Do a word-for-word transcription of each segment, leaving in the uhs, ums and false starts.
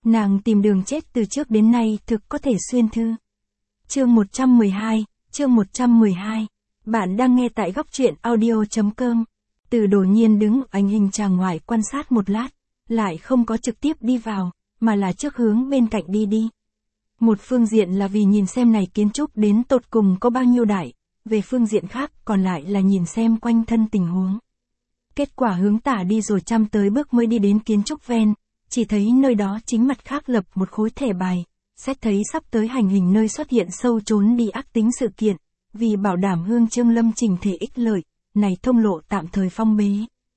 Nàng tìm đường chết từ trước đến nay thực có thể xuyên thư. Chương một trăm mười hai, chương một trăm mười hai. Bạn đang nghe tại góc truyện audio chấm com. Từ Đồ Nhiên đứng ảnh hình tràng ngoài quan sát một lát, lại không có trực tiếp đi vào, mà là trước hướng bên cạnh đi đi. Một phương diện là vì nhìn xem này kiến trúc đến tột cùng có bao nhiêu đại, về phương diện khác còn lại là nhìn xem quanh thân tình huống. Kết quả hướng tả đi rồi trăm tới bước mới đi đến kiến trúc ven, chỉ thấy nơi đó chính mặt khác lập một khối thẻ bài, xét thấy sắp tới hành hình nơi xuất hiện sâu trốn đi ác tính sự kiện, vì bảo đảm Hương Trương Lâm trình thể ích lợi, này thông lộ tạm thời phong bế.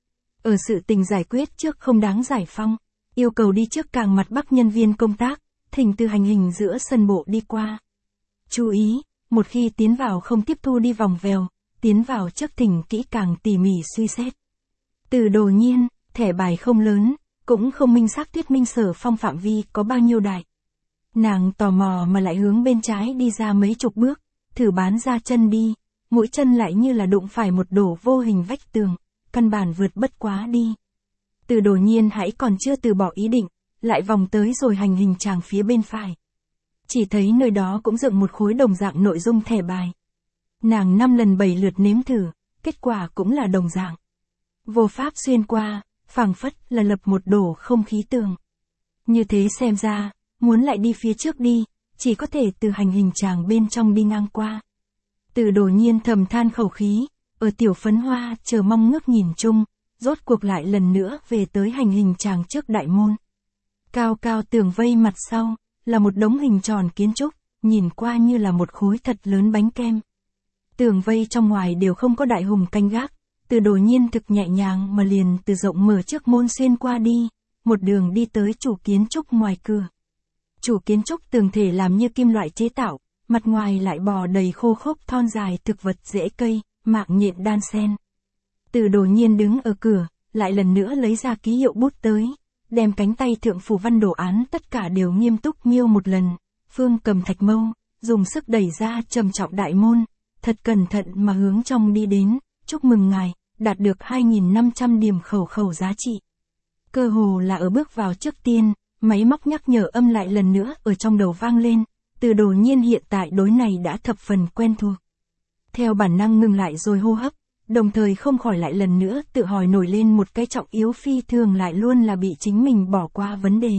Ở sự tình giải quyết trước không đáng giải phong, yêu cầu đi trước càng mặt bắc nhân viên công tác, thỉnh từ hành hình giữa sân bộ đi qua. Chú ý, một khi tiến vào không tiếp thu đi vòng vèo, tiến vào trước thỉnh kỹ càng tỉ mỉ suy xét. Từ Đồ Nhiên, thẻ bài không lớn, cũng không minh xác thuyết minh sở phong phạm vi có bao nhiêu đại. Nàng tò mò mà lại hướng bên trái đi ra mấy chục bước, thử bán ra chân đi, mũi chân lại như là đụng phải một đổ vô hình vách tường, căn bản vượt bất quá đi. Từ Đồ Nhiên hãy còn chưa từ bỏ ý định, lại vòng tới rồi hành hình tràng phía bên phải. Chỉ thấy nơi đó cũng dựng một khối đồng dạng nội dung thẻ bài. Nàng năm lần bảy lượt nếm thử, kết quả cũng là đồng dạng. Vô pháp xuyên qua, phảng phất là lập một đổ không khí tường. Như thế xem ra, muốn lại đi phía trước đi, chỉ có thể từ hành hình tràng bên trong đi ngang qua. Từ Đồ Nhiên thầm than khẩu khí, ở tiểu phấn hoa chờ mong ngước nhìn chung, rốt cuộc lại lần nữa về tới hành hình tràng trước đại môn. Cao cao tường vây mặt sau, là một đống hình tròn kiến trúc, nhìn qua như là một khối thật lớn bánh kem. Tường vây trong ngoài đều không có đại hùng canh gác, Từ Đồ Nhiên thực nhẹ nhàng mà liền từ rộng mở trước môn xuyên qua đi, một đường đi tới chủ kiến trúc ngoài cửa. Chủ kiến trúc tường thể làm như kim loại chế tạo, mặt ngoài lại bò đầy khô khốc thon dài thực vật rễ cây, mạng nhện đan xen. Từ Đồ Nhiên đứng ở cửa, lại lần nữa lấy ra ký hiệu bút tới, đem cánh tay thượng phủ văn đồ án tất cả đều nghiêm túc miêu một lần, phương cầm thạch mâu, dùng sức đẩy ra trầm trọng đại môn, thật cẩn thận mà hướng trong đi đến, chúc mừng ngài, đạt được hai nghìn năm trăm điểm khẩu khẩu giá trị. Cơ hồ là ở bước vào trước tiên, máy móc nhắc nhở âm lại lần nữa ở trong đầu vang lên, Từ Đồ Nhiên hiện tại đối này đã thập phần quen thuộc. Theo bản năng ngừng lại rồi hô hấp, đồng thời không khỏi lại lần nữa tự hỏi nổi lên một cái trọng yếu phi thường lại luôn là bị chính mình bỏ qua vấn đề.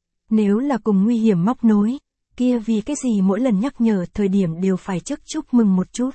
Nếu là cùng nguy hiểm móc nối, kia vì cái gì mỗi lần nhắc nhở thời điểm đều phải trước chúc mừng một chút.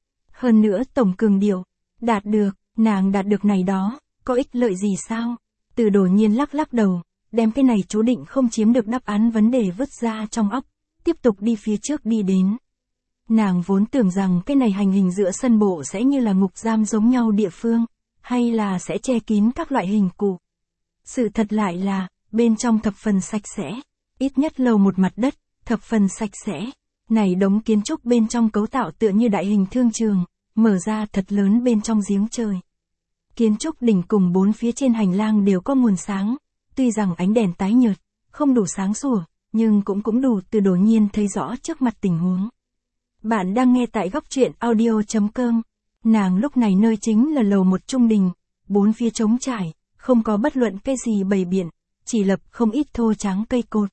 Hơn nữa tổng cường điệu, đạt được, nàng đạt được này đó, có ích lợi gì sao? Từ Đồ Nhiên lắc lắc đầu, đem cái này chú định không chiếm được đáp án vấn đề vứt ra trong óc, tiếp tục đi phía trước đi đến. Nàng vốn tưởng rằng cái này hành hình giữa sân bộ sẽ như là ngục giam giống nhau địa phương, hay là sẽ che kín các loại hình cụ. Sự thật lại là, bên trong thập phần sạch sẽ, ít nhất lầu một mặt đất, thập phần sạch sẽ. Này đống kiến trúc bên trong cấu tạo tựa như đại hình thương trường, mở ra thật lớn bên trong giếng trời. Kiến trúc đỉnh cùng bốn phía trên hành lang đều có nguồn sáng, tuy rằng ánh đèn tái nhợt, không đủ sáng sủa, nhưng cũng cũng đủ Từ Đồ Nhiên thấy rõ trước mặt tình huống. Bạn đang nghe tại góc truyện audio chấm com. Nàng lúc này nơi chính là lầu một trung đình, bốn phía trống trải, không có bất luận cái gì bày biện, chỉ lập không ít thô tráng cây cột.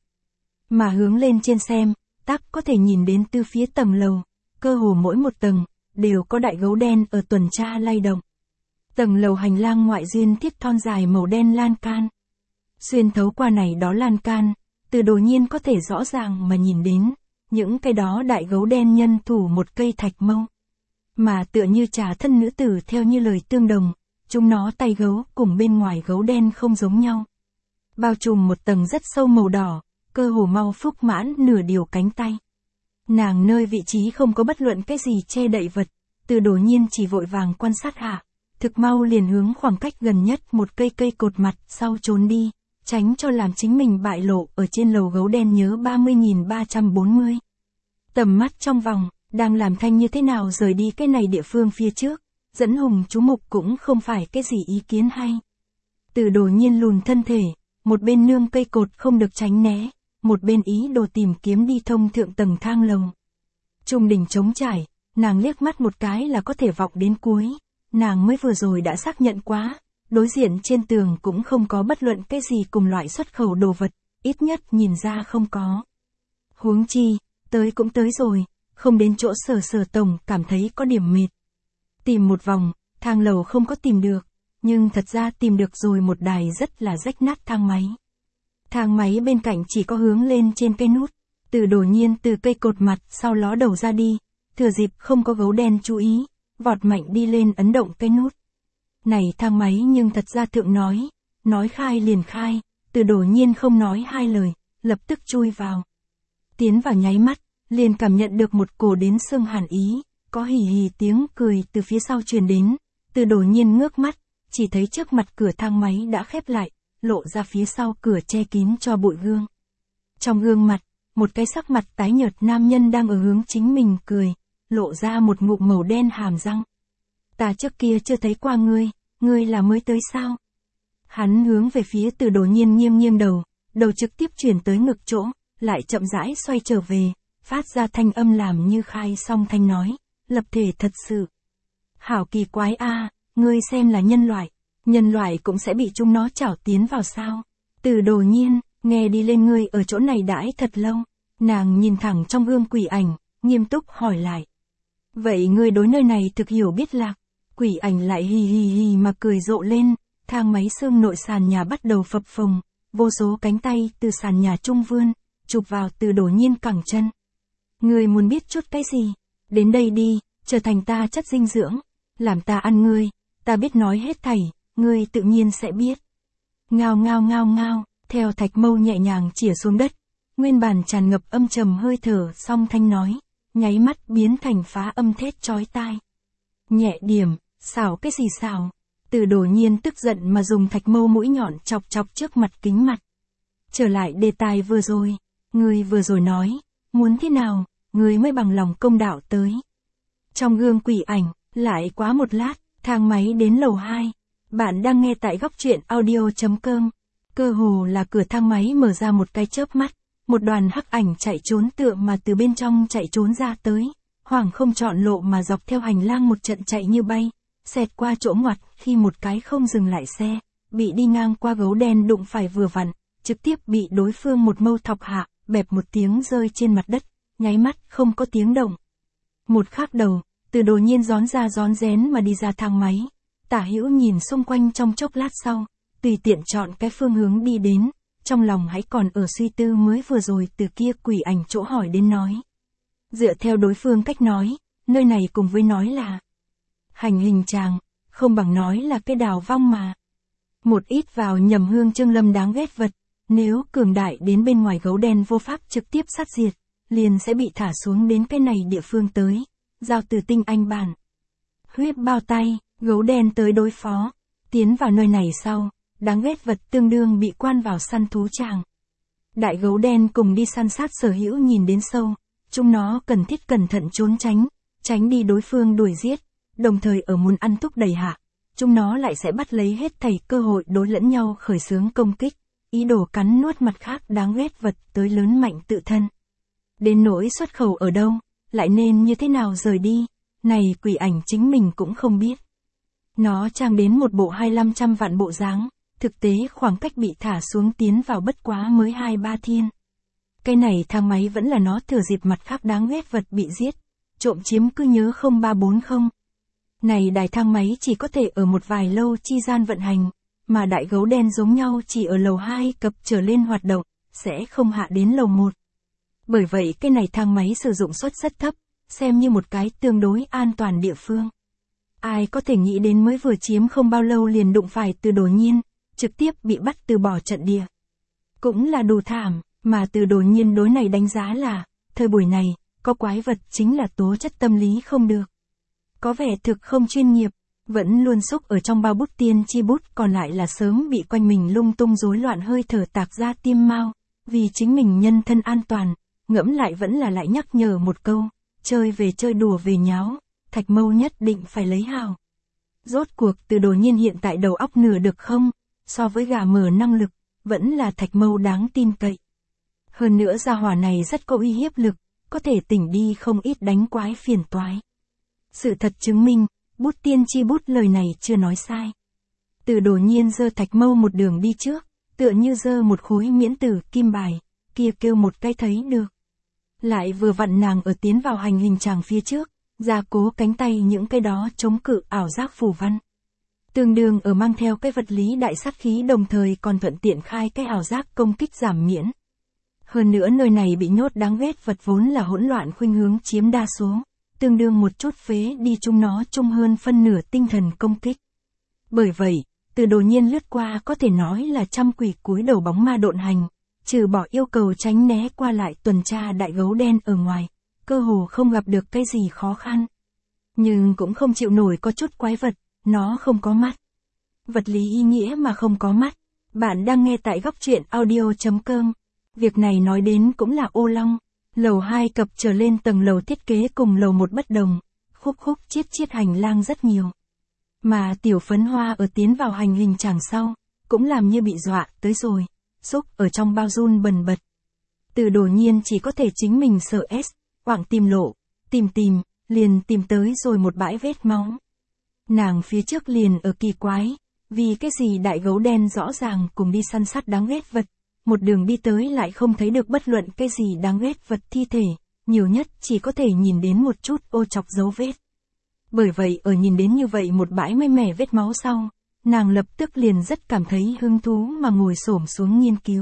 Mà hướng lên trên xem, tắc có thể nhìn đến từ phía tầng lầu, cơ hồ mỗi một tầng, đều có đại gấu đen ở tuần tra lay động. Tầng lầu hành lang ngoại duyên thiết thon dài màu đen lan can. Xuyên thấu qua này đó lan can, Từ Đồ Nhiên có thể rõ ràng mà nhìn đến, những cái đó đại gấu đen nhân thủ một cây thạch mâu. Mà tựa như trà thân nữ tử theo như lời tương đồng, chúng nó tay gấu cùng bên ngoài gấu đen không giống nhau. Bao trùm một tầng rất sâu màu đỏ, cơ hồ mau phúc mãn nửa điều cánh tay. Nàng nơi vị trí không có bất luận cái gì che đậy vật, Từ Đồ Nhiên chỉ vội vàng quan sát hạ, thực mau liền hướng khoảng cách gần nhất một cây cây cột mặt sau trốn đi, tránh cho làm chính mình bại lộ ở trên lầu gấu đen nhớ ba mươi nghìn ba trăm bốn mươi. Tầm mắt trong vòng, đang làm thanh như thế nào rời đi cái này địa phương phía trước, dẫn hùng chú mục cũng không phải cái gì ý kiến hay. Từ Đồ Nhiên lùn thân thể, một bên nương cây cột không được tránh né, một bên ý đồ tìm kiếm đi thông thượng tầng thang lầu. Trung đỉnh trống trải, nàng liếc mắt một cái là có thể vọng đến cuối, nàng mới vừa rồi đã xác nhận quá, đối diện trên tường cũng không có bất luận cái gì cùng loại xuất khẩu đồ vật, ít nhất nhìn ra không có. Huống chi, tới cũng tới rồi, không đến chỗ Sở Sở tổng cảm thấy có điểm mệt. Tìm một vòng, thang lầu không có tìm được, nhưng thật ra tìm được rồi một đài rất là rách nát thang máy. Thang máy bên cạnh chỉ có hướng lên trên cây nút, Từ Đổ Nhiên từ cây cột mặt sau ló đầu ra đi, thừa dịp không có gấu đen chú ý, vọt mạnh đi lên ấn động cây nút. Này thang máy nhưng thật ra thượng nói, nói khai liền khai, Từ Đổ Nhiên không nói hai lời, lập tức chui vào. Tiến vào nháy mắt, liền cảm nhận được một cổ đến xương hàn ý, có hì hì tiếng cười từ phía sau truyền đến, Từ Đổ Nhiên ngước mắt, chỉ thấy trước mặt cửa thang máy đã khép lại, lộ ra phía sau cửa che kín cho bụi gương. Trong gương mặt, một cái sắc mặt tái nhợt nam nhân đang ở hướng chính mình cười, lộ ra một ngụm màu đen hàm răng. Ta trước kia chưa thấy qua ngươi, ngươi là mới tới sao? Hắn hướng về phía Từ Đổ Nhiên nghiêng nghiêng đầu, đầu trực tiếp chuyển tới ngực chỗ, lại chậm rãi xoay trở về, phát ra thanh âm làm như khai xong thanh nói, lập thể thật sự. Hảo kỳ quái a, ngươi xem là nhân loại, nhân loại cũng sẽ bị chúng nó chảo tiến vào sao? Từ Đổ Nhiên, nghe đi lên ngươi ở chỗ này đãi thật lâu, nàng nhìn thẳng trong gương quỷ ảnh, nghiêm túc hỏi lại. Vậy ngươi đối nơi này thực hiểu biết lạc? Quỷ ảnh lại hì hì hì mà cười rộ lên, thang máy xương nội sàn nhà bắt đầu phập phồng, vô số cánh tay từ sàn nhà trung vươn, chụp vào Từ Đổ Nhiên cẳng chân. Ngươi muốn biết chút cái gì? Đến đây đi, trở thành ta chất dinh dưỡng, làm ta ăn ngươi, ta biết nói hết thảy, ngươi tự nhiên sẽ biết. Ngao ngao ngao ngao, theo thạch mâu nhẹ nhàng chĩa xuống đất, nguyên bản tràn ngập âm trầm hơi thở song thanh nói, nháy mắt biến thành phá âm thét chói tai. Nhẹ điểm, xảo cái gì xảo? Từ Đổ Nhiên tức giận mà dùng thạch mâu mũi nhọn chọc chọc trước mặt kính mặt. Trở lại đề tài vừa rồi, ngươi vừa rồi nói, muốn thế nào, ngươi mới bằng lòng công đạo tới. Trong gương quỷ ảnh, lại quá một lát, thang máy đến lầu hai. Bạn đang nghe tại góc truyện audio chấm com. Cơ hồ là cửa thang máy mở ra một cái chớp mắt, một đoàn hắc ảnh chạy trốn tựa mà từ bên trong chạy trốn ra tới, hoảng không chọn lộ mà dọc theo hành lang một trận chạy như bay, xẹt qua chỗ ngoặt khi một cái không dừng lại xe, bị đi ngang qua gấu đen đụng phải vừa vặn, trực tiếp bị đối phương một mâu thọc hạ, bẹp một tiếng rơi trên mặt đất, nháy mắt không có tiếng động. Một khắc đầu, Từ Đổ Nhiên rón ra rón rén mà đi ra thang máy, tả hữu nhìn xung quanh trong chốc lát sau, tùy tiện chọn cái phương hướng đi đến, trong lòng hãy còn ở suy tư mới vừa rồi từ kia quỷ ảnh chỗ hỏi đến nói. Dựa theo đối phương cách nói, nơi này cùng với nói là hành hình tràng, không bằng nói là cái đào vong mà. Một ít vào nhầm hương Trương Lâm đáng ghét vật, nếu cường đại đến bên ngoài gấu đen vô pháp trực tiếp sát diệt, liền sẽ bị thả xuống đến cái này địa phương tới, giao từ tinh anh bản. Huyết bao tay, gấu đen tới đối phó, tiến vào nơi này sau, đáng ghét vật tương đương bị quan vào săn thú tràng. Đại gấu đen cùng đi săn sát sở hữu nhìn đến sâu, chúng nó cần thiết cẩn thận trốn tránh, tránh đi đối phương đuổi giết, đồng thời ở muốn ăn thúc đẩy hạ, chúng nó lại sẽ bắt lấy hết thảy cơ hội đối lẫn nhau khởi xướng công kích, ý đồ cắn nuốt mặt khác đáng ghét vật tới lớn mạnh tự thân. Đến nỗi xuất khẩu ở đâu, lại nên như thế nào rời đi, này quỷ ảnh chính mình cũng không biết. Nó trang đến một bộ hai mươi lăm trăm vạn bộ dáng, thực tế khoảng cách bị thả xuống tiến vào bất quá mới hai ba thiên. Cái này thang máy vẫn là nó thừa dịp mặt khác đáng ghét vật bị giết, trộm chiếm cứ nhớ không ba bốn không. Này đài thang máy chỉ có thể ở một vài lâu chi gian vận hành, mà đại gấu đen giống nhau chỉ ở lầu hai cập trở lên hoạt động, sẽ không hạ đến lầu một. Bởi vậy cái này thang máy sử dụng suất rất thấp, xem như một cái tương đối an toàn địa phương. Ai có thể nghĩ đến mới vừa chiếm không bao lâu liền đụng phải Từ Đổ Nhiên, trực tiếp bị bắt từ bỏ trận địa. Cũng là đủ thảm, mà Từ Đổ Nhiên đối này đánh giá là, thời buổi này, có quái vật chính là tố chất tâm lý không được. Có vẻ thực không chuyên nghiệp, vẫn luôn xúc ở trong bao bút tiên chi bút còn lại là sớm bị quanh mình lung tung rối loạn hơi thở tạc ra tim mau, vì chính mình nhân thân an toàn, ngẫm lại vẫn là lại nhắc nhở một câu, chơi về chơi đùa về nháo, thạch mâu nhất định phải lấy hào. Rốt cuộc Từ Đổ Nhiên hiện tại đầu óc nửa được không, so với gà mở năng lực, vẫn là thạch mâu đáng tin cậy. Hơn nữa gia hỏa này rất có uy hiếp lực, có thể tỉnh đi không ít đánh quái phiền toái. Sự thật chứng minh, bút tiên chi bút lời này chưa nói sai. Từ Đổ Nhiên giơ thạch mâu một đường đi trước, tựa như giơ một khối miễn tử kim bài, kia kêu một cái thấy được. Lại vừa vặn nàng ở tiến vào hành hình tràng phía trước, gia cố cánh tay những cái đó chống cự ảo giác phù văn. Tương đương ở mang theo cái vật lý đại sát khí đồng thời còn thuận tiện khai cái ảo giác công kích giảm miễn. Hơn nữa nơi này bị nhốt đáng ghét vật vốn là hỗn loạn khuynh hướng chiếm đa số, tương đương một chút phế đi chúng nó chung hơn phân nửa tinh thần công kích. Bởi vậy, Từ Đồ Nhiên lướt qua có thể nói là trăm quỷ cúi đầu bóng ma độn hành, trừ bỏ yêu cầu tránh né qua lại tuần tra đại gấu đen ở ngoài, cơ hồ không gặp được cái gì khó khăn. Nhưng cũng không chịu nổi có chút quái vật, nó không có mắt. Vật lý ý nghĩa mà không có mắt. Bạn đang nghe tại góc truyện audio chấm com. Việc này nói đến cũng là ô long. Lầu hai cập trở lên tầng lầu thiết kế cùng lầu một bất đồng, khúc khúc chiết chiết hành lang rất nhiều. Mà tiểu phấn hoa ở tiến vào hành hình tràng sau, cũng làm như bị dọa tới rồi, xúc ở trong bao run bần bật. Từ Đồ Nhiên chỉ có thể chính mình sợ S, quảng tìm lộ, tìm tìm, liền tìm tới rồi một bãi vết máu. Nàng phía trước liền ở kỳ quái, vì cái gì đại gấu đen rõ ràng cùng đi săn sát đáng ghét vật, một đường đi tới lại không thấy được bất luận cái gì đáng ghét vật thi thể, nhiều nhất chỉ có thể nhìn đến một chút ô chọc dấu vết. Bởi vậy ở nhìn đến như vậy một bãi mới mẻ vết máu sau, nàng lập tức liền rất cảm thấy hứng thú mà ngồi xổm xuống nghiên cứu.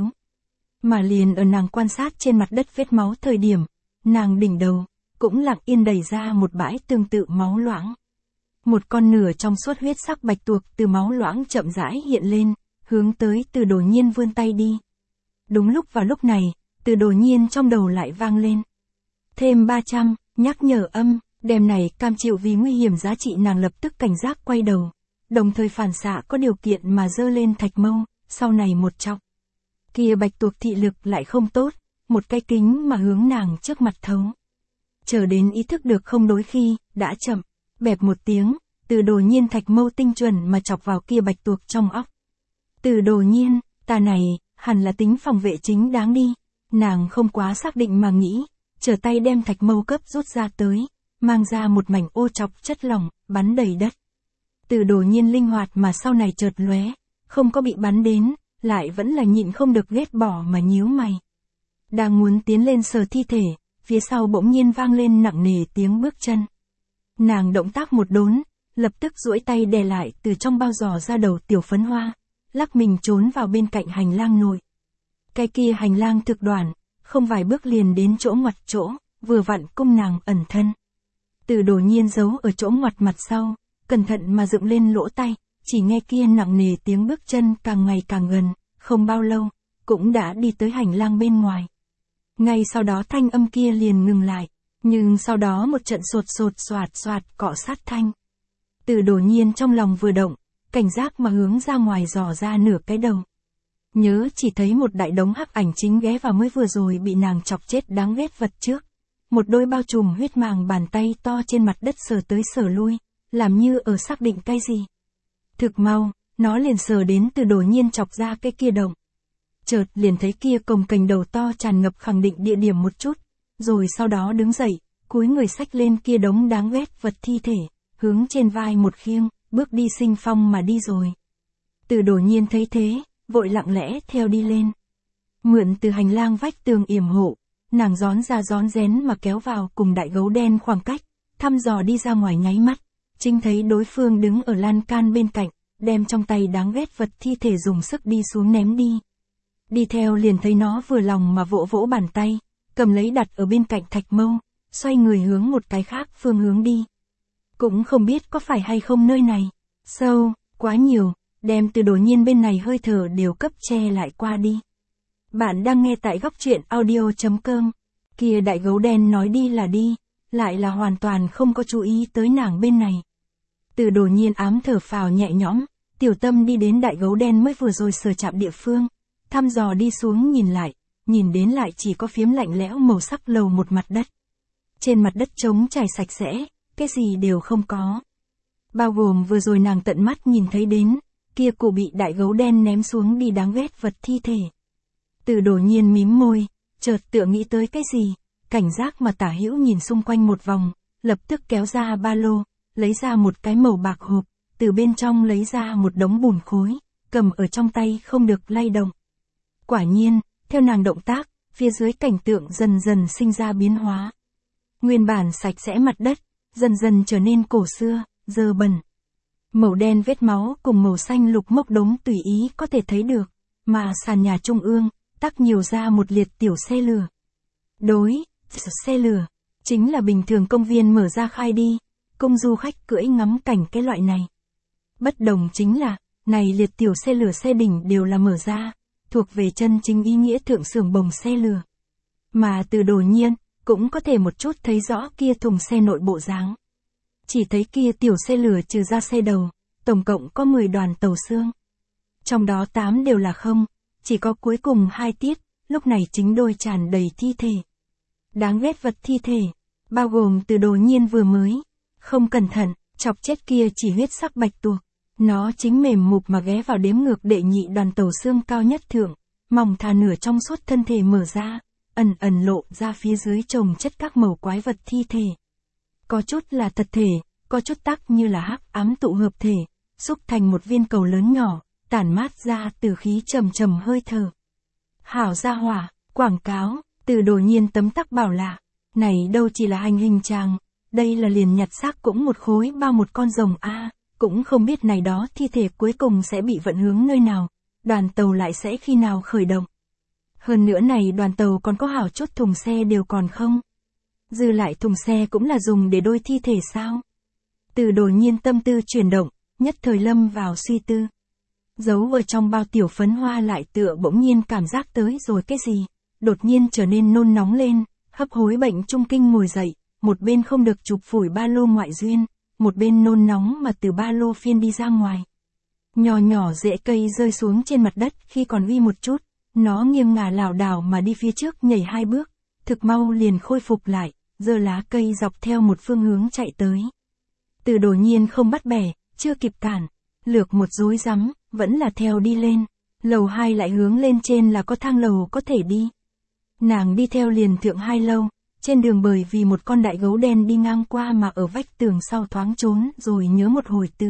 Mà liền ở nàng quan sát trên mặt đất vết máu thời điểm, nàng đỉnh đầu, cũng lặng yên đẩy ra một bãi tương tự máu loãng. Một con nửa trong suốt huyết sắc bạch tuộc từ máu loãng chậm rãi hiện lên, hướng tới Từ Đồ Nhiên vươn tay đi. Đúng lúc vào lúc này, Từ Đồ Nhiên trong đầu lại vang lên. Thêm ba trăm, nhắc nhở âm, đêm này cam chịu vì nguy hiểm giá trị nàng lập tức cảnh giác quay đầu, đồng thời phản xạ có điều kiện mà dơ lên thạch mâu, sau này một chọc. Kia bạch tuộc thị lực lại không tốt, một cái kính mà hướng nàng trước mặt thấu. Chờ đến ý thức được không đối khi, đã chậm, bẹp một tiếng, Từ Đồ Nhiên thạch mâu tinh chuẩn mà chọc vào kia bạch tuộc trong óc. Từ Đồ Nhiên, ta này, hẳn là tính phòng vệ chính đáng đi, nàng không quá xác định mà nghĩ, trở tay đem thạch mâu cấp rút ra tới, mang ra một mảnh ô chọc chất lỏng, bắn đầy đất. Từ Đồ Nhiên linh hoạt mà sau này chợt lóe, không có bị bắn đến, lại vẫn là nhịn không được ghét bỏ mà nhíu mày. Đang muốn tiến lên sờ thi thể, phía sau bỗng nhiên vang lên nặng nề tiếng bước chân. Nàng động tác một đốn, lập tức duỗi tay đè lại từ trong bao giò ra đầu tiểu phấn hoa, lắc mình trốn vào bên cạnh hành lang nội. Cái kia hành lang thực đoạn, không vài bước liền đến chỗ ngoặt chỗ, vừa vặn cung nàng ẩn thân. Từ Đồ Nhiên giấu ở chỗ ngoặt mặt sau, cẩn thận mà dựng lên lỗ tay, chỉ nghe kia nặng nề tiếng bước chân càng ngày càng gần, không bao lâu, cũng đã đi tới hành lang bên ngoài. Ngay sau đó thanh âm kia liền ngừng lại, nhưng sau đó một trận sột sột soạt soạt cọ sát thanh. Từ Đồ Nhiên trong lòng vừa động, cảnh giác mà hướng ra ngoài dò ra nửa cái đầu. Nhớ chỉ thấy một đại đống hắc ảnh chính ghé vào mới vừa rồi bị nàng chọc chết đáng ghét vật trước. Một đôi bao trùm huyết màng bàn tay to trên mặt đất sờ tới sờ lui, làm như ở xác định cái gì. Thực mau, nó liền sờ đến Từ Đồ Nhiên chọc ra cái kia động. Chợt liền thấy kia cồng kềnh đầu to tràn ngập khẳng định địa điểm một chút, rồi sau đó đứng dậy, cúi người xách lên kia đống đáng ghét vật thi thể, hướng trên vai một khiêng, bước đi sinh phong mà đi rồi. Từ Đồ Nhiên thấy thế, vội lặng lẽ theo đi lên. Mượn từ hành lang vách tường yểm hộ, nàng gión ra gión rén mà kéo vào cùng đại gấu đen khoảng cách, thăm dò đi ra ngoài nháy mắt, chính thấy đối phương đứng ở lan can bên cạnh, đem trong tay đáng ghét vật thi thể dùng sức đi xuống ném đi. Đi theo liền thấy nó vừa lòng mà vỗ vỗ bàn tay, cầm lấy đặt ở bên cạnh thạch mâu, xoay người hướng một cái khác phương hướng đi. Cũng không biết có phải hay không nơi này, sâu, quá nhiều, đem Từ Đồ Nhiên bên này hơi thở đều cấp che lại qua đi. Bạn đang nghe tại góc truyện audio chấm com, kia đại gấu đen nói đi là đi, lại là hoàn toàn không có chú ý tới nàng bên này. Từ Đồ Nhiên ám thở phào nhẹ nhõm, tiểu tâm đi đến đại gấu đen mới vừa rồi sờ chạm địa phương, thăm dò đi xuống nhìn lại, nhìn đến lại chỉ có phiếm lạnh lẽo màu sắc lầu một mặt đất. Trên mặt đất trống trải sạch sẽ, cái gì đều không có. Bao gồm vừa rồi nàng tận mắt nhìn thấy đến, kia cụ bị đại gấu đen ném xuống đi đáng ghét vật thi thể. Từ Đồ Nhiên mím môi, chợt tựa nghĩ tới cái gì, cảnh giác mà tả hữu nhìn xung quanh một vòng, lập tức kéo ra ba lô, lấy ra một cái màu bạc hộp, từ bên trong lấy ra một đống bùn khối, cầm ở trong tay không được lay động, Quả nhiên, theo nàng động tác, phía dưới cảnh tượng dần dần sinh ra biến hóa. Nguyên bản sạch sẽ mặt đất, dần dần trở nên cổ xưa, dơ bẩn. Màu đen vết máu cùng màu xanh lục mốc đống tùy ý có thể thấy được, mà sàn nhà trung ương, tắc nhiều ra một liệt tiểu xe lửa. Đối, xe lửa, chính là bình thường công viên mở ra khai đi, cung du khách cưỡi ngắm cảnh cái loại này. Bất đồng chính là, này liệt tiểu xe lửa xe đỉnh đều là mở ra, thuộc về chân chính ý nghĩa thượng xưởng bồng xe lửa. Mà từ Đồ Nhiên, cũng có thể một chút thấy rõ kia thùng xe nội bộ dáng. Chỉ thấy kia tiểu xe lửa trừ ra xe đầu, tổng cộng có mười đoàn tàu xương. Trong đó tám đều là không, chỉ có cuối cùng hai tiết, lúc này chính đôi tràn đầy thi thể. Đáng ghét vật thi thể, bao gồm Từ Đồ Nhiên vừa mới, không cẩn thận, chọc chết kia chỉ huyết sắc bạch tuộc. Nó chính mềm mục mà ghé vào đếm ngược đệ nhị đoàn tàu xương cao nhất thượng, mỏng thà nửa trong suốt thân thể mở ra, ẩn ẩn lộ ra phía dưới chồng chất các màu quái vật thi thể. Có chút là thật thể, có chút tắc như là hắc ám tụ hợp thể, xúc thành một viên cầu lớn nhỏ, tản mát ra từ khí trầm trầm hơi thở. Hảo gia hỏa, quảng cáo, Từ Đồ Nhiên tấm tắc bảo lạ, này đâu chỉ là hành hình trang, đây là liền nhặt xác cũng một khối bao một con rồng a. Cũng không biết này đó thi thể cuối cùng sẽ bị vận hướng nơi nào, đoàn tàu lại sẽ khi nào khởi động. Hơn nữa này đoàn tàu còn có hảo chút thùng xe đều còn không. Dư lại thùng xe cũng là dùng để đôi thi thể sao? Từ Đồ Nhiên tâm tư chuyển động, nhất thời lâm vào suy tư. Giấu ở trong bao tiểu phấn hoa lại tựa bỗng nhiên cảm giác tới rồi cái gì, đột nhiên trở nên nôn nóng lên, hấp hối bệnh trung kinh ngồi dậy, một bên không được chụp phủi ba lô ngoại duyên. Một bên nôn nóng mà từ ba lô phiên đi ra ngoài. Nhỏ nhỏ rễ cây rơi xuống trên mặt đất khi còn uy một chút, nó nghiêng ngả lảo đảo mà đi phía trước nhảy hai bước, thực mau liền khôi phục lại, giơ lá cây dọc theo một phương hướng chạy tới. Từ Đồ Nhiên không bắt bẻ, chưa kịp cản, lược một rối rắm, vẫn là theo đi lên, lầu hai lại hướng lên trên là có thang lầu có thể đi. Nàng đi theo liền thượng hai lâu. Trên đường bởi vì một con đại gấu đen đi ngang qua mà ở vách tường sau thoáng trốn rồi nhớ một hồi từ.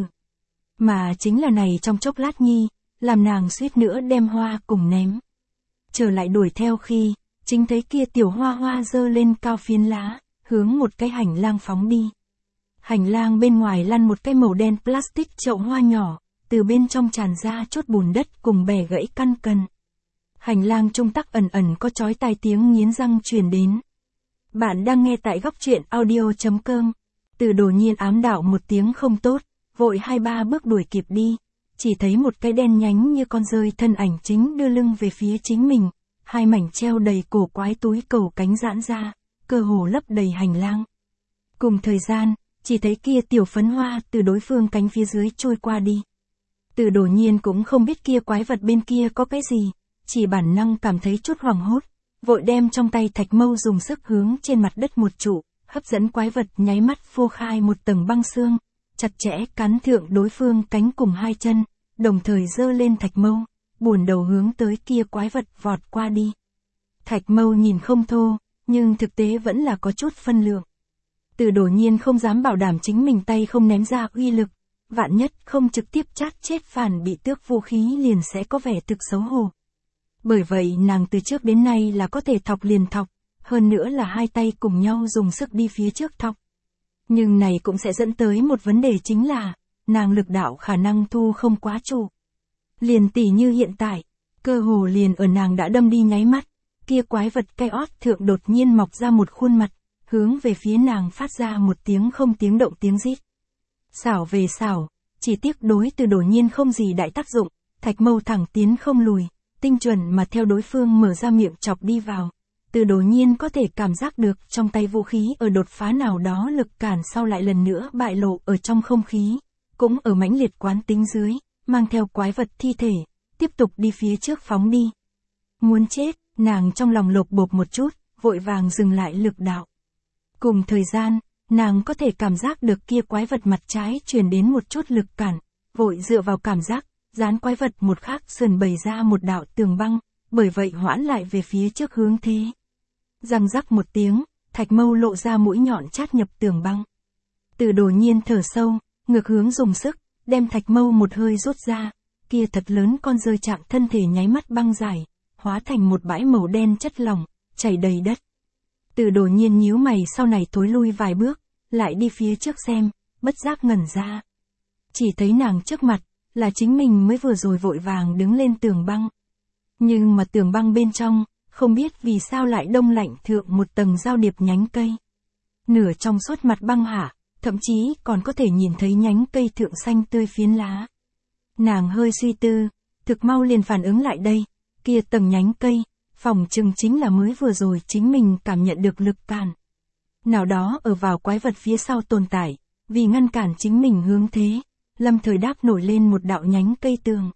Mà chính là này trong chốc lát nhi, làm nàng suýt nữa đem hoa cùng ném. Trở lại đuổi theo khi, chính thấy kia tiểu hoa hoa dơ lên cao phiến lá, hướng một cái hành lang phóng đi. Hành lang bên ngoài lăn một cái màu đen plastic chậu hoa nhỏ, từ bên trong tràn ra chút bùn đất cùng bẻ gãy căn cần. Hành lang trung tắc ẩn ẩn có chói tai tiếng nghiến răng truyền đến. Bạn đang nghe tại góc truyện audio chấm com. Từ Đồ Nhiên ám đạo một tiếng không tốt, vội hai ba bước đuổi kịp đi, chỉ thấy một cái đen nhánh như con dơi thân ảnh chính đưa lưng về phía chính mình, hai mảnh treo đầy cổ quái túi cầu cánh giãn ra, cơ hồ lấp đầy hành lang. Cùng thời gian, chỉ thấy kia tiểu phấn hoa từ đối phương cánh phía dưới trôi qua đi. Từ Đồ Nhiên cũng không biết kia quái vật bên kia có cái gì, chỉ bản năng cảm thấy chút hoảng hốt. Vội đem trong tay thạch mâu dùng sức hướng trên mặt đất một trụ, hấp dẫn quái vật nháy mắt phô khai một tầng băng xương, chặt chẽ cắn thượng đối phương cánh cùng hai chân, đồng thời giơ lên thạch mâu, buồn đầu hướng tới kia quái vật vọt qua đi. Thạch mâu nhìn không thô, nhưng thực tế vẫn là có chút phân lượng. Từ Đồ Nhiên không dám bảo đảm chính mình tay không ném ra uy lực, vạn nhất không trực tiếp chát chết phản bị tước vũ khí liền sẽ có vẻ thực xấu hổ. Bởi vậy nàng từ trước đến nay là có thể thọc liền thọc, hơn nữa là hai tay cùng nhau dùng sức đi phía trước thọc. Nhưng này cũng sẽ dẫn tới một vấn đề chính là, nàng lực đạo khả năng thu không quá trụ. Liền tỉ như hiện tại, cơ hồ liền ở nàng đã đâm đi nháy mắt, kia quái vật cây ót thượng đột nhiên mọc ra một khuôn mặt, hướng về phía nàng phát ra một tiếng không tiếng động tiếng rít. Xảo về xảo, chỉ tiếc đối Từ Đồ Nhiên không gì đại tác dụng, thạch mâu thẳng tiến không lùi. Tinh chuẩn mà theo đối phương mở ra miệng chọc đi vào. Từ Đồ Nhiên có thể cảm giác được trong tay vũ khí ở đột phá nào đó lực cản sau lại lần nữa bại lộ ở trong không khí, cũng ở mãnh liệt quán tính dưới, mang theo quái vật thi thể, tiếp tục đi phía trước phóng đi. Muốn chết, nàng trong lòng lột bột một chút, vội vàng dừng lại lực đạo. Cùng thời gian, nàng có thể cảm giác được kia quái vật mặt trái truyền đến một chút lực cản, vội dựa vào cảm giác. Dán quái vật một khắc sườn bày ra một đạo tường băng, bởi vậy hoãn lại về phía trước hướng thế. Răng rắc một tiếng, thạch mâu lộ ra mũi nhọn chát nhập tường băng. Từ Đồ Nhiên thở sâu, ngược hướng dùng sức, đem thạch mâu một hơi rút ra, kia thật lớn con rơi trạng thân thể nháy mắt băng giải, hóa thành một bãi màu đen chất lỏng, chảy đầy đất. Từ Đồ Nhiên nhíu mày sau này thối lui vài bước, lại đi phía trước xem, bất giác ngẩn ra. Chỉ thấy nàng trước mặt, là chính mình mới vừa rồi vội vàng đứng lên tường băng. Nhưng mà tường băng bên trong, không biết vì sao lại đông lạnh thượng một tầng giao điệp nhánh cây. Nửa trong suốt mặt băng hạ, thậm chí còn có thể nhìn thấy nhánh cây thượng xanh tươi phiến lá. Nàng hơi suy tư, thực mau liền phản ứng lại đây, kia tầng nhánh cây, phòng chừng chính là mới vừa rồi chính mình cảm nhận được lực cản. Nào đó ở vào quái vật phía sau tồn tại, vì ngăn cản chính mình hướng thế, lâm thời đáp nổi lên một đạo nhánh cây tường.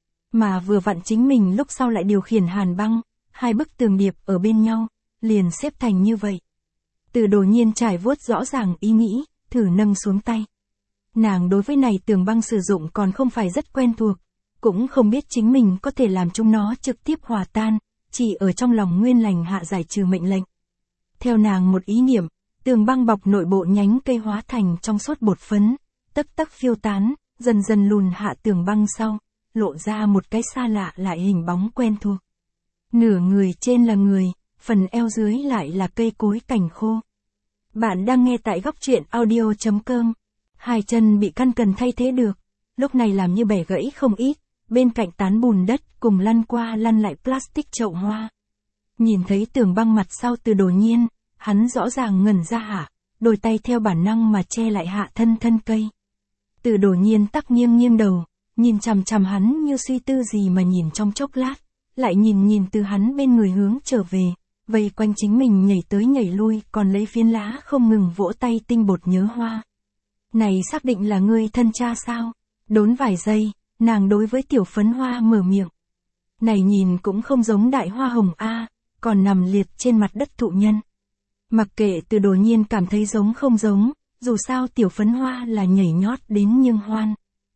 Mà vừa vặn chính mình lúc sau lại điều khiển hàn băng, hai bức tường điệp ở bên nhau, liền xếp thành như vậy. Từ Đồ Nhiên trải vuốt rõ ràng ý nghĩ, thử nâng xuống tay. Nàng đối với này tường băng sử dụng còn không phải rất quen thuộc, cũng không biết chính mình có thể làm chúng nó trực tiếp hòa tan, chỉ ở trong lòng nguyên lành hạ giải trừ mệnh lệnh. Theo nàng một ý niệm, tường băng bọc nội bộ nhánh cây hóa thành trong suốt bột phấn, tấp tấp phiêu tán, dần dần lùn hạ tường băng sau, lộ ra một cái xa lạ lại hình bóng quen thuộc. Nửa người trên là người, phần eo dưới lại là cây cối cành khô. Bạn đang nghe tại góc truyện audio chấm com. Hai chân bị căn cần thay thế được, lúc này làm như bẻ gãy không ít, bên cạnh tán bùn đất cùng lăn qua lăn lại plastic chậu hoa. Nhìn thấy tường băng mặt sau Từ Đồ Nhiên, hắn rõ ràng ngẩn ra hạ, đôi tay theo bản năng mà che lại hạ thân thân cây. Từ Đồ Nhiên tắc nghiêng nghiêng đầu, nhìn chằm chằm hắn như suy tư gì mà nhìn trong chốc lát, lại nhìn nhìn từ hắn bên người hướng trở về, vây quanh chính mình nhảy tới nhảy lui còn lấy phiến lá không ngừng vỗ tay tinh bột nhớ hoa. Này xác định là ngươi thân cha sao? Đốn vài giây, nàng đối với tiểu phấn hoa mở miệng. Này nhìn cũng không giống đại hoa hồng a, còn nằm liệt trên mặt đất thụ nhân. Mặc kệ Từ Đồ Nhiên cảm thấy giống không giống, dù sao tiểu phấn hoa là nhảy nhót đến nhưng hoan.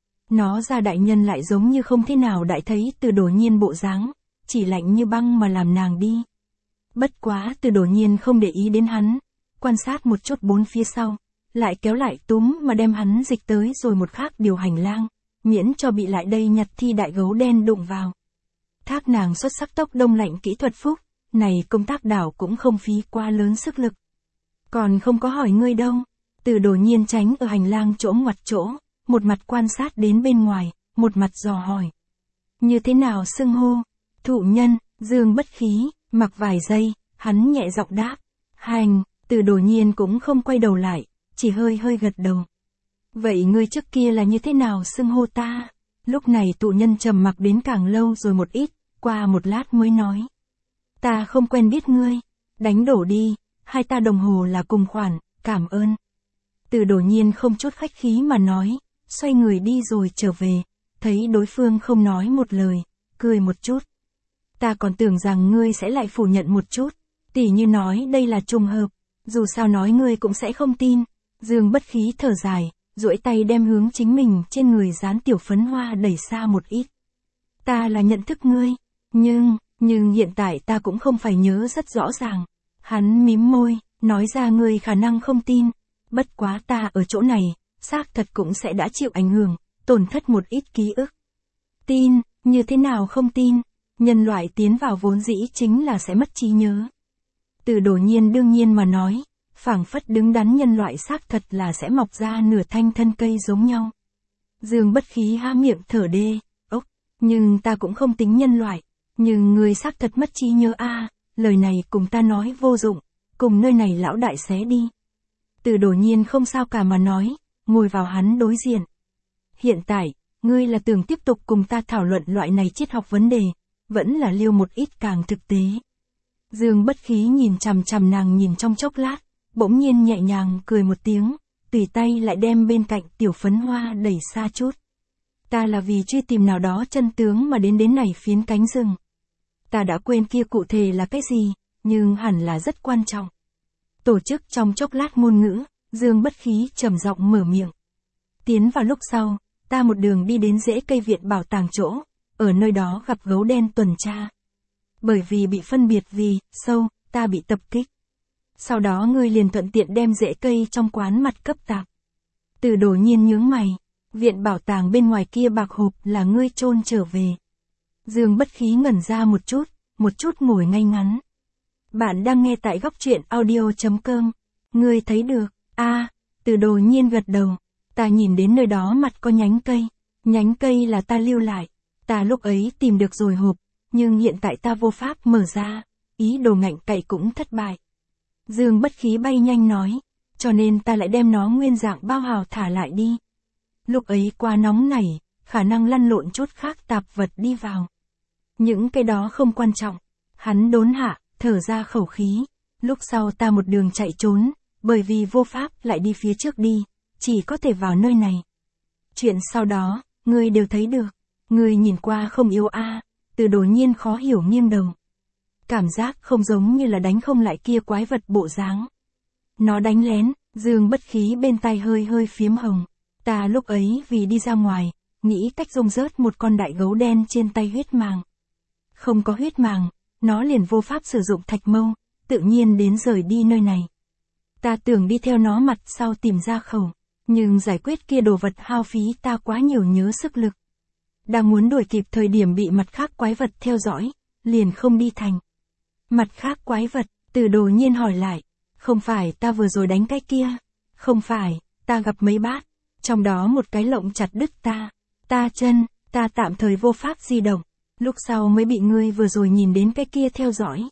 Nó ra đại nhân lại giống như không thế nào đại thấy Từ Đồ Nhiên bộ dáng, chỉ lạnh như băng mà làm nàng đi. Bất quá Từ Đồ Nhiên không để ý đến hắn, quan sát một chút bốn phía sau, lại kéo lại túm mà đem hắn dịch tới rồi một khác điều hành lang, miễn cho bị lại đây nhặt thi đại gấu đen đụng vào. Thác nàng xuất sắc tốc đông lạnh kỹ thuật phúc, này công tác đảo cũng không phí quá lớn sức lực. Còn không có hỏi ngươi đâu. Từ Đồ Nhiên tránh ở hành lang chỗ ngoặt chỗ, một mặt quan sát đến bên ngoài, một mặt dò hỏi. Như thế nào xưng hô? Thụ nhân, Dương Bất Khí. Mặc vài giây, hắn nhẹ giọng đáp. Hành. Từ Đồ Nhiên cũng không quay đầu lại, chỉ hơi hơi gật đầu. Vậy ngươi trước kia là như thế nào xưng hô ta? Lúc này tụ nhân trầm mặc đến càng lâu rồi một ít, qua một lát mới nói. Ta không quen biết ngươi. Đánh đổ đi, hai ta đồng hồ là cùng khoản, cảm ơn. Từ Đồ Nhiên không chút khách khí mà nói, xoay người đi rồi trở về, thấy đối phương không nói một lời, cười một chút. Ta còn tưởng rằng ngươi sẽ lại phủ nhận một chút, tỉ như nói đây là trùng hợp, dù sao nói ngươi cũng sẽ không tin. Dương Bất Khí thở dài, duỗi tay đem hướng chính mình trên người dán tiểu phấn hoa đẩy xa một ít. Ta là nhận thức ngươi, nhưng, nhưng hiện tại ta cũng không phải nhớ rất rõ ràng. Hắn mím môi, nói ra ngươi khả năng không tin, bất quá ta ở chỗ này, xác thật cũng sẽ đã chịu ảnh hưởng, tổn thất một ít ký ức. Tin, như thế nào không tin? Nhân loại tiến vào vốn dĩ chính là sẽ mất trí nhớ. Từ Đồ Nhiên đương nhiên mà nói, phảng phất đứng đắn nhân loại xác thật là sẽ mọc ra nửa thanh thân cây giống nhau. Dương Bất Khí há miệng thở đê, ốc, nhưng ta cũng không tính nhân loại, nhưng người xác thật mất trí nhớ a, lời này cùng ta nói vô dụng, cùng nơi này lão đại xé đi. Từ Đồ Nhiên không sao cả mà nói, ngồi vào hắn đối diện. Hiện tại, ngươi là tưởng tiếp tục cùng ta thảo luận loại này triết học vấn đề, vẫn là liêu một ít càng thực tế. Dương Bất Khí nhìn chằm chằm nàng nhìn trong chốc lát, bỗng nhiên nhẹ nhàng cười một tiếng, tùy tay lại đem bên cạnh tiểu phấn hoa đẩy xa chút. Ta là vì truy tìm nào đó chân tướng mà đến đến này phiến cánh rừng. Ta đã quên kia cụ thể là cái gì, nhưng hẳn là rất quan trọng. Tổ chức trong chốc lát ngôn ngữ, Dương Bất Khí trầm giọng mở miệng. Tiến vào lúc sau, ta một đường đi đến rễ cây viện bảo tàng chỗ, ở nơi đó gặp gấu đen tuần tra. Bởi vì bị phân biệt vì, sâu, ta bị tập kích. Sau đó ngươi liền thuận tiện đem rễ cây trong quán mặt cấp tạp. Từ Đồ Nhiên nhướng mày, viện bảo tàng bên ngoài kia bạc hộp là ngươi chôn trở về. Dương Bất Khí ngẩn ra một chút, một chút ngồi ngay ngắn. Bạn đang nghe tại góc truyện audio.com. Ngươi thấy được, a Từ Đồ Nhiên gật đầu. Ta nhìn đến nơi đó mặt có nhánh cây. Nhánh cây là ta lưu lại. Ta lúc ấy tìm được rồi hộp, nhưng hiện tại ta vô pháp mở ra. Ý đồ ngạnh cậy cũng thất bại. Dương Bất Khí bay nhanh nói. Cho nên ta lại đem nó nguyên dạng bao hào thả lại đi. Lúc ấy quá nóng nảy, khả năng lăn lộn chút khác tạp vật đi vào. Những cái đó không quan trọng. Hắn đốn hạ, thở ra khẩu khí. Lúc sau ta một đường chạy trốn, bởi vì vô pháp lại đi phía trước đi, chỉ có thể vào nơi này. Chuyện sau đó, ngươi đều thấy được. Ngươi nhìn qua không yếu a. Từ Đồ Nhiên khó hiểu nghiêng đầu. Cảm giác không giống như là đánh không lại kia quái vật bộ dáng. Nó đánh lén, Dương Bất Khí bên tay hơi hơi phiếm hồng. Ta lúc ấy vì đi ra ngoài, nghĩ cách rông rớt một con đại gấu đen trên tay huyết màng. Không có huyết màng, nó liền vô pháp sử dụng thạch mâu, tự nhiên đến rời đi nơi này. Ta tưởng đi theo nó mặt sau tìm ra khẩu, nhưng giải quyết kia đồ vật hao phí ta quá nhiều nhớ sức lực. Đang muốn đuổi kịp thời điểm bị mặt khác quái vật theo dõi, liền không đi thành. Mặt khác quái vật, Từ Đồ Nhiên hỏi lại, không phải ta vừa rồi đánh cái kia, không phải, ta gặp mấy bát, trong đó một cái lộng chặt đứt ta, ta chân, ta tạm thời vô pháp di động, lúc sau mới bị ngươi vừa rồi nhìn đến cái kia theo dõi.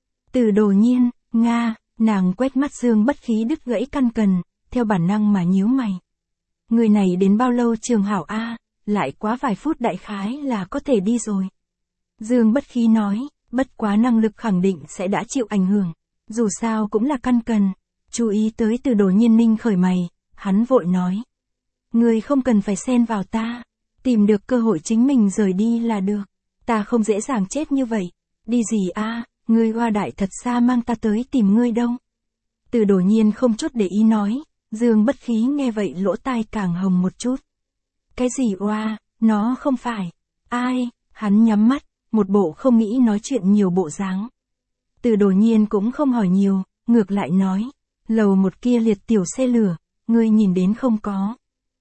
Từ Đồ Nhiên, Nga, nàng quét mắt Dương Bất Khí đứt gãy căn cần, theo bản năng mà nhíu mày. Người này đến bao lâu trường hảo a, lại quá vài phút đại khái là có thể đi rồi. Dương Bất Khí nói, bất quá năng lực khẳng định sẽ đã chịu ảnh hưởng, dù sao cũng là căn cần. Chú ý tới Từ Đồ Nhiên ninh khởi mày, hắn vội nói. Ngươi không cần phải xen vào ta, tìm được cơ hội chính mình rời đi là được, ta không dễ dàng chết như vậy. Đi gì a, ngươi Hoa Đại thật xa mang ta tới tìm ngươi đâu. Từ Đồ Nhiên không chút để ý nói, Dương Bất Khí nghe vậy lỗ tai càng hồng một chút. Cái gì oa, nó không phải. Ai, hắn nhắm mắt, một bộ không nghĩ nói chuyện nhiều bộ dáng. Từ Đồ Nhiên cũng không hỏi nhiều, ngược lại nói, lầu một kia liệt tiểu xe lửa, ngươi nhìn đến không có.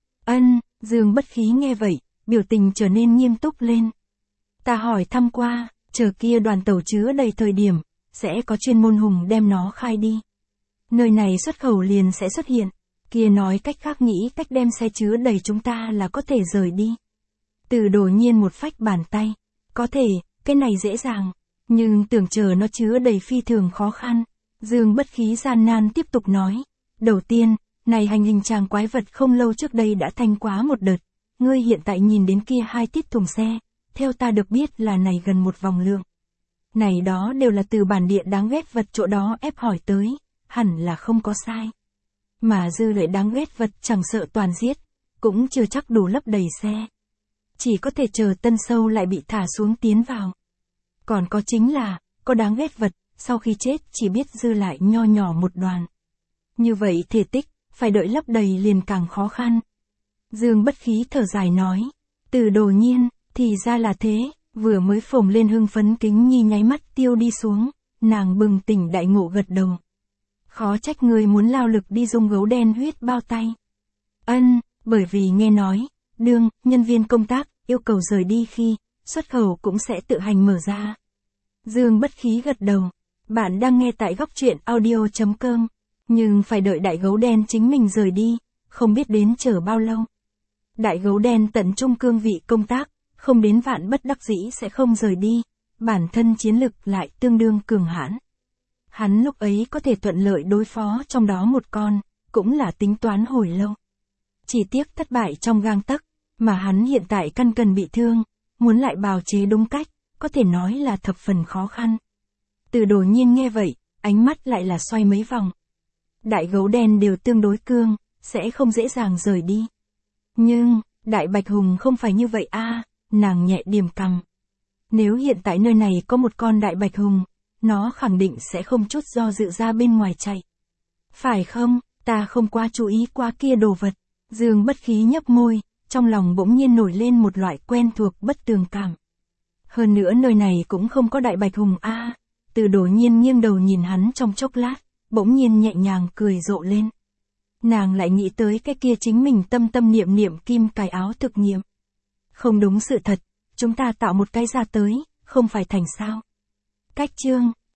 Ân, Dương Bất Khí nghe vậy, biểu tình trở nên nghiêm túc lên. Ta hỏi thăm qua, chờ kia đoàn tàu chứa đầy thời điểm, sẽ có chuyên môn hùng đem nó khai đi. Nơi này xuất khẩu liền sẽ xuất hiện, kia nói cách khác nghĩ cách đem xe chứa đầy chúng ta là có thể rời đi. Từ Đồ Nhiên một phách bàn tay, có thể, cái này dễ dàng, nhưng tưởng chờ nó chứa đầy phi thường khó khăn. Dương Bất Khí gian nan tiếp tục nói, đầu tiên, này hành hình tràng quái vật không lâu trước đây đã thanh quá một đợt, ngươi hiện tại nhìn đến kia hai tiết thùng xe, theo ta được biết là này gần một vòng lượng. Này đó đều là từ bản địa đáng ghét vật chỗ đó ép hỏi tới, hẳn là không có sai. Mà dư lại đáng ghét vật chẳng sợ toàn giết, cũng chưa chắc đủ lấp đầy xe. Chỉ có thể chờ tân sâu lại bị thả xuống tiến vào. Còn có chính là, có đáng ghét vật, sau khi chết chỉ biết dư lại nho nhỏ một đoàn. Như vậy thể tích, phải đợi lấp đầy liền càng khó khăn. Dương Bất Khí thở dài nói, Từ Đồ Nhiên, thì ra là thế, vừa mới phồng lên hưng phấn kính nhi nháy mắt tiêu đi xuống, nàng bừng tỉnh đại ngộ gật đầu. Khó trách người muốn lao lực đi dung gấu đen huyết bao tay. Ân, bởi vì nghe nói, đương, nhân viên công tác, yêu cầu rời đi khi, xuất khẩu cũng sẽ tự hành mở ra. Dương Bất Khí gật đầu, bạn đang nghe tại góc truyện audio.com, nhưng phải đợi đại gấu đen chính mình rời đi, không biết đến chờ bao lâu. Đại gấu đen tận trung cương vị công tác, không đến vạn bất đắc dĩ sẽ không rời đi, bản thân chiến lực lại tương đương cường hãn. Hắn lúc ấy có thể thuận lợi đối phó trong đó một con, cũng là tính toán hồi lâu. Chỉ tiếc thất bại trong gang tấc, mà hắn hiện tại căn cần bị thương, muốn lại bào chế đúng cách, có thể nói là thập phần khó khăn. Từ Đồ Nhiên nghe vậy, ánh mắt lại là xoay mấy vòng. Đại gấu đen đều tương đối cương, sẽ không dễ dàng rời đi. Nhưng, Đại Bạch Hùng không phải như vậy a, nàng nhẹ điểm cằm. Nếu hiện tại nơi này có một con Đại Bạch Hùng, nó khẳng định sẽ không chút do dự ra bên ngoài chạy. Phải không, ta không quá chú ý qua kia đồ vật. Dương Bất Khí nhấp môi, trong lòng bỗng nhiên nổi lên một loại quen thuộc bất tường cảm. Hơn nữa nơi này cũng không có Đại Bạch Hùng a. Từ Đồ Nhiên nghiêng đầu nhìn hắn trong chốc lát, bỗng nhiên nhẹ nhàng cười rộ lên. Nàng lại nghĩ tới cái kia chính mình tâm tâm niệm niệm kim cài áo thực nghiệm. Không đúng sự thật, chúng ta tạo một cái ra tới, không phải thành sao. Cách chương